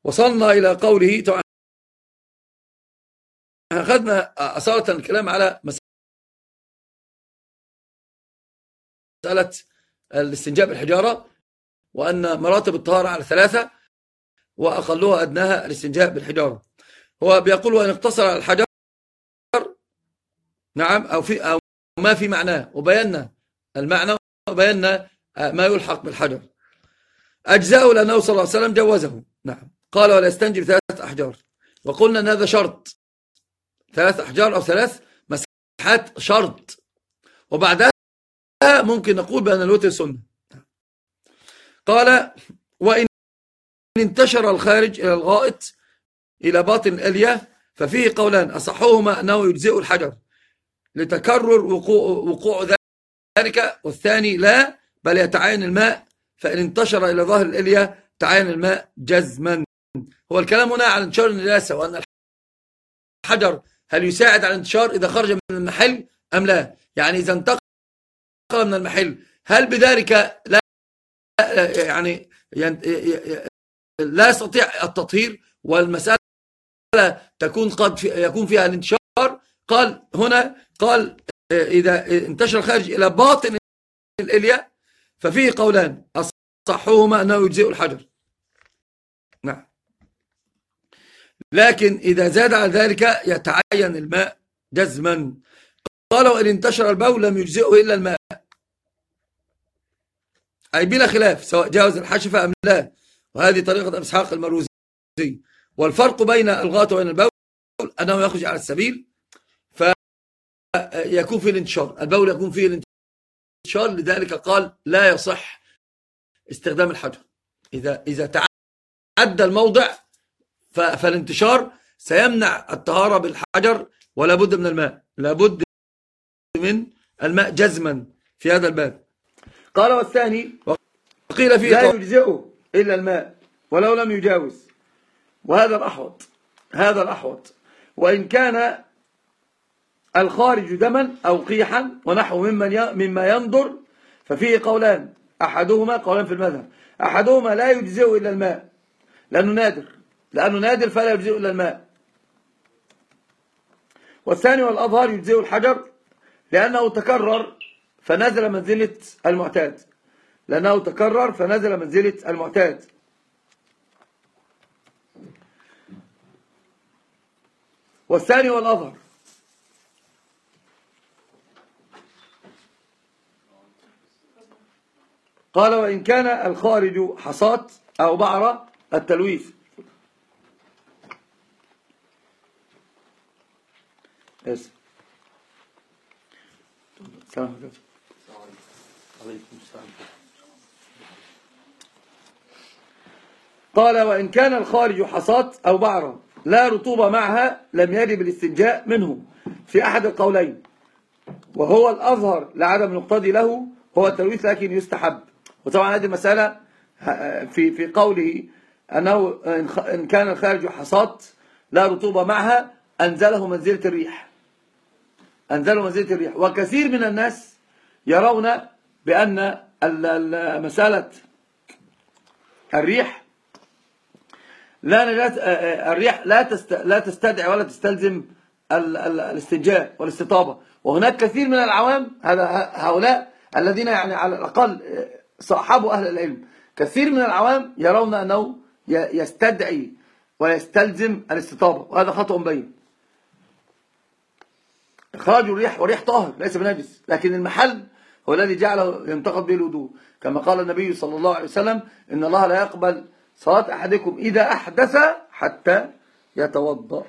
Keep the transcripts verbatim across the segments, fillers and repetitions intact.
وصلنا إلى قوله. طبعا أخذنا أصالة الكلام على مسألة الاستنجاء بالحجارة، وأن مراتب الطهارة على ثلاثة، وأقلها أدناها الاستنجاء بالحجارة. هو بيقول وإن اقتصر على الحجر، نعم، أو, في أو ما في معناه، وبينا المعنى وبينا ما يلحق بالحجر، أجزاءه لأنه صلى الله عليه وسلم جوزه. نعم. قال ولا يستنجي بثلاث أحجار، وقلنا أن هذا شرط، ثلاث أحجار أو ثلاث مساحات شرط، وبعدها ممكن نقول بأن الوتر سنة. قال وإن انتشر الخارج إلى الغائط إلى باطن الألية ففيه قولان، أصحهما أنه يجزئ الحجر لتكرر وقوع, وقوع ذلك، والثاني لا، بل يتعين الماء، فإن انتشر إلى ظاهر الألية تعين الماء جزما. هو الكلام هنا على انتشار النجاسة، وأن الحجر هل يساعد على الانتشار إذا خرج من المحل أم لا، يعني إذا انتقل من المحل هل بذلك لا يعني لا يستطيع التطهير، والمسألة تكون قد يكون فيها الانتشار. قال هنا، قال إذا انتشر الخارج إلى باطن الإلية ففيه قولان، أصحهما أنه يجزئ الحجر. نعم. لكن إذا زاد على ذلك يتعين الماء جزما. قال وإن انتشر البول لم يجزئه إلا الماء، أي بلا خلاف سواء جاوز الحشفة أم لا، وهذه طريقة أبي إسحاق المروزي. والفرق بين الغائط وبين البول أنه يخرج على السبيل فيكون فيه الانتشار، البول يكون فيه الانتشار، لذلك قال لا يصح استخدام الحجر. إذا إذا تعدى الموضع فالانتشار سيمنع الطهارة بالحجر، ولا بد من الماء، لا بد من الماء جزما في هذا الباب. قال والثاني وقيل فيه لا يجزئه إلا الماء ولو لم يجاوز، وهذا الأحوط، هذا الأحوط. وإن كان الخارج دما أو قيحا ونحو ممن مما ينظر ففيه قولان، أحدهما قولان في المذهب، أحدهما لا يجزئه إلا الماء لأنه نادر، لأنه نادر فلا يجزئه إلا الماء. والثاني والأظهر يجزئه الحجر لأنه تكرر فنزل منزلة المعتاد، لأنه تكرر فنزل منزلة المعتاد. والثاني والأظهر قال وإن كان الخارج حصاة أو بعرة التلويث. اسف. السلام عليكم. قال وإن كان الخارج حصاة أو بعرة لا رطوبة معها لم يجب الاستنجاء منه في أحد القولين، وهو الأظهر لعدم المقتضي له هو التلويث، لكن يستحب. وطبعا هذه المسألة في في قوله أنه إن كان الخارج حصاة لا رطوبة معها أنزله منزلة الريح، أنزله منزلة الريح. وكثير من الناس يرون بأن مسألة الريح لا الريح لا لا تستدعي ولا تستلزم الاستنجاء والاستطابة. وهناك كثير من العوام، هذا هؤلاء الذين يعني على الأقل صاحبوا أهل العلم، كثير من العوام يرون أنه يستدعي ويستلزم الاستطابة، وهذا خطأ بين. إخراج الريح وريح طاهر ليس بنجس، لكن المحل هو الذي جعله ينتقض به الوضوء، كما قال النبي صلى الله عليه وسلم إن الله لا يقبل صلاة أحدكم إذا أحدث حتى يتوضأ.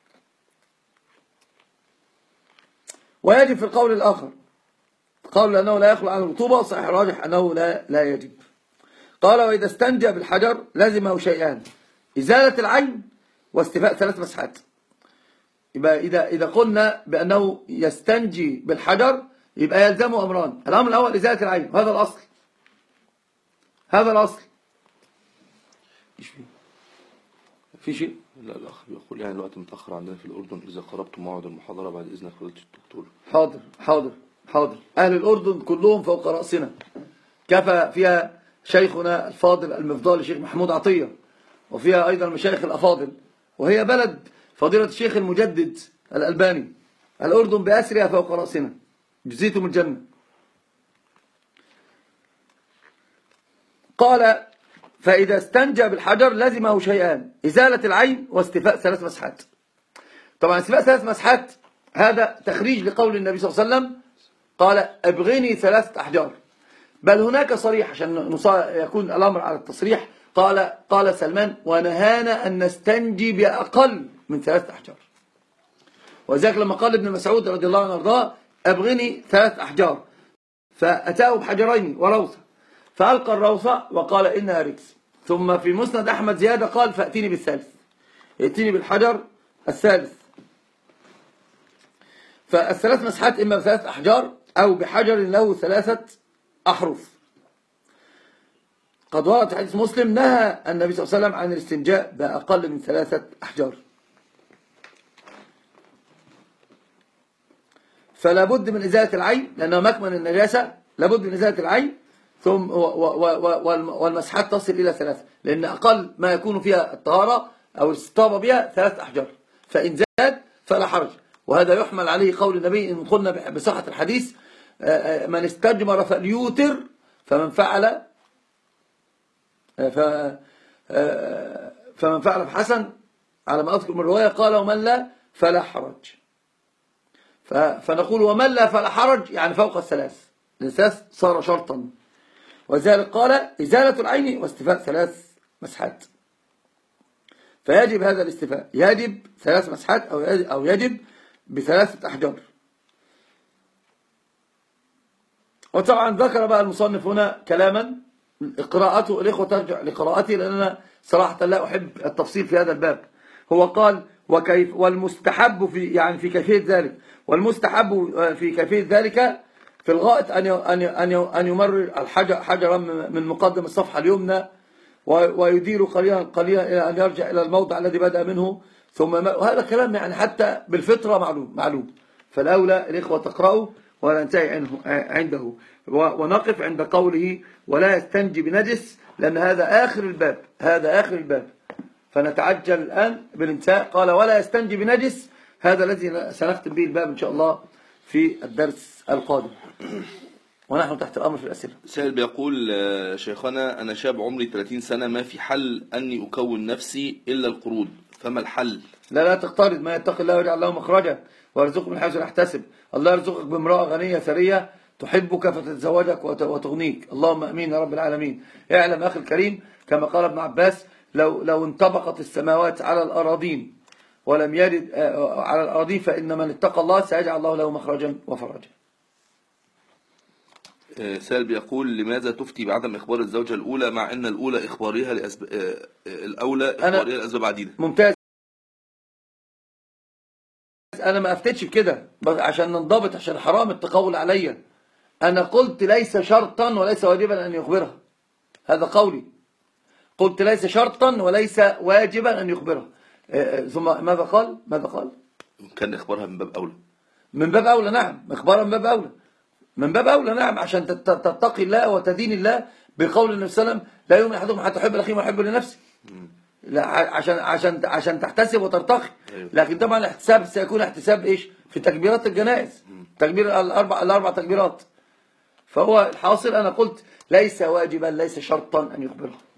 ويجب في القول الآخر قول أنه لا يخلو عن الرطوبة، صحيح الراجح أنه لا لا يجب. قال وإذا استنجى بالحجر لازمه شيئان، إزالة العين واستيفاء ثلاث مسحات. يبقى إذا إذا قلنا بأنه يستنجي بالحجر يبقى يلزمه أمران، الأمر الأول إزالة العين، وهذا الأصل، هذا الأصل. إيش فيه؟ في شيء؟ لا الأخ بيقول يعني الوقت متأخر عندنا في الأردن، إذا قربت موعد المحاضرة بعد إذنك فضيلة الدكتور. حاضر حاضر حاضر. أهل الأردن كلهم فوق رأسنا، كفى فيها شيخنا الفاضل المفضال الشيخ محمود عطية، وفيها أيضا مشايخ الأفاضل، وهي بلد فضيلة الشيخ المجدد الألباني. الأردن بأسرها فوق رأسنا، جزيتم الجنة. قال فإذا استنجى بالحجر لزمه شيئان: إزالة العين واستيفاء ثلاث مسحات. طبعا استيفاء ثلاث مسحات هذا تخريج لقول النبي صلى الله عليه وسلم قال ابغني ثلاثة أحجار، بل هناك صريح عشان يكون الأمر على التصريح. قال قال سلمان: ونهانا أن نستنجي بأقل من ثلاثة أحجار. وذلك لما قال ابن مسعود رضي الله عنه وارضاه: ابغني ثلاث أحجار، فأتاه بحجرين وروثة، فألقى الروثة وقال إنها رجس. ثم في مسند أحمد زيادة قال: فأتيني بالثالث، ائتيني بالحجر الثالث. فالثلاث مسحات إما بثلاث أحجار أو بحجر له ثلاثة أحرف. قد ورد في حديث مسلم نهى النبي صلى الله عليه وسلم عن الاستنجاء بأقل من ثلاثة أحجار. فلا بد من إزالة العين لأنه مكمن النجاسة، لابد من إزالة العين، ثم والمسحات تصل إلى ثلاثة، لأن أقل ما يكون فيها الطهارة أو الاستطابة بها ثلاثة أحجار، فإن زاد فلا حرج. وهذا يحمل عليه قول النبي إن قلنا بصحة الحديث: من استجمر فليوتر، فمن فعل فمن فعل بحسن على ما أذكر من الرواية قال: ومن لا فلا حرج. فنقول ومن لا فلا حرج يعني فوق الثلاث، الثلاث صار شرطا. وذلك قال: إزالة العين واستيفاء ثلاث مسحات. فيجب هذا الاستيفاء، يجب ثلاث مسحات أو يجب بثلاثة أحجار. وطبعا ذكر بقى المصنف هنا كلاما قراءته، الإخوة ترجع لقراءته لأن أنا صراحة لا أحب التفصيل في هذا الباب. هو قال: وكيف والمستحب في يعني في كيفية ذلك، والمستحب في كيفية ذلك في الغائط أن أن أن يمرر الحجر حجرا من مقدم الصفحة اليمنى ويدير قليلا قليلا إلى أن يرجع إلى الموضع الذي بدأ منه ثم. وهذا كلام يعني حتى بالفطرة معلوم معلوم فالأولى الإخوة تقرأوا ولا ننتهي عنده، ونقف عند قوله: ولا يستنجي بنجس، لأن هذا آخر الباب، هذا آخر الباب، فنتعجل الآن بالانتهاء. قال: ولا يستنجي بنجس، هذا الذي سنختم به الباب إن شاء الله في الدرس القادم، ونحن تحت الأمر في الأسئلة. سائل بيقول: شيخنا أنا شاب عمري ثلاثين سنة، ما في حل أني أكون نفسي إلا القروض، فما الحل؟ لا لا تقترض، ما يتقي الله ويجعل له مخرجا ويرزقه من حيث لا يحتسب. الله يرزقك بامرأة غنية ثرية تحبك فتتزوجك وتغنيك، اللهم أمين يا رب العالمين. اعلم أخي الكريم كما قال ابن عباس: لو لو انطبقت السماوات على الأراضين ولم يرد على الأراضين فإن من اتقى الله سيجعل الله له مخرجا وفرجا. سائل بيقول: لماذا تفتي بعدم إخبار الزوجة الأولى مع أن الأولى إخبارها لأسب... الأولى إخبارها لأسباب عديدة؟ ممتاز. أنا ما أفتتش بكده عشان ننضبط، عشان حرام التقول عليا. أنا قلت ليس شرطا وليس واجبا أن يخبرها، هذا قولي. قلت ليس شرطا وليس واجبا أن يخبرها. ثم ماذا قال؟ ماذا قال؟ كان إخبارها من باب أولى. من باب أولى، نعم، إخبارها من باب أولى، من باب أولى، نعم، عشان تتقي الله وتدين الله بقول النبي صلى الله عليه وسلم: لا يؤمن أحدكم حتى يحب لأخيه ما يحب لنفسه. لا، عشان عشان عشان تحتسب وترتقي. لكن طبعا الاحتساب سيكون احتساب ايش؟ في تكبيرات الجنائز، تكبير الاربع الاربع تكبيرات. فهو الحاصل انا قلت ليس واجبا ليس شرطا ان يخبرها.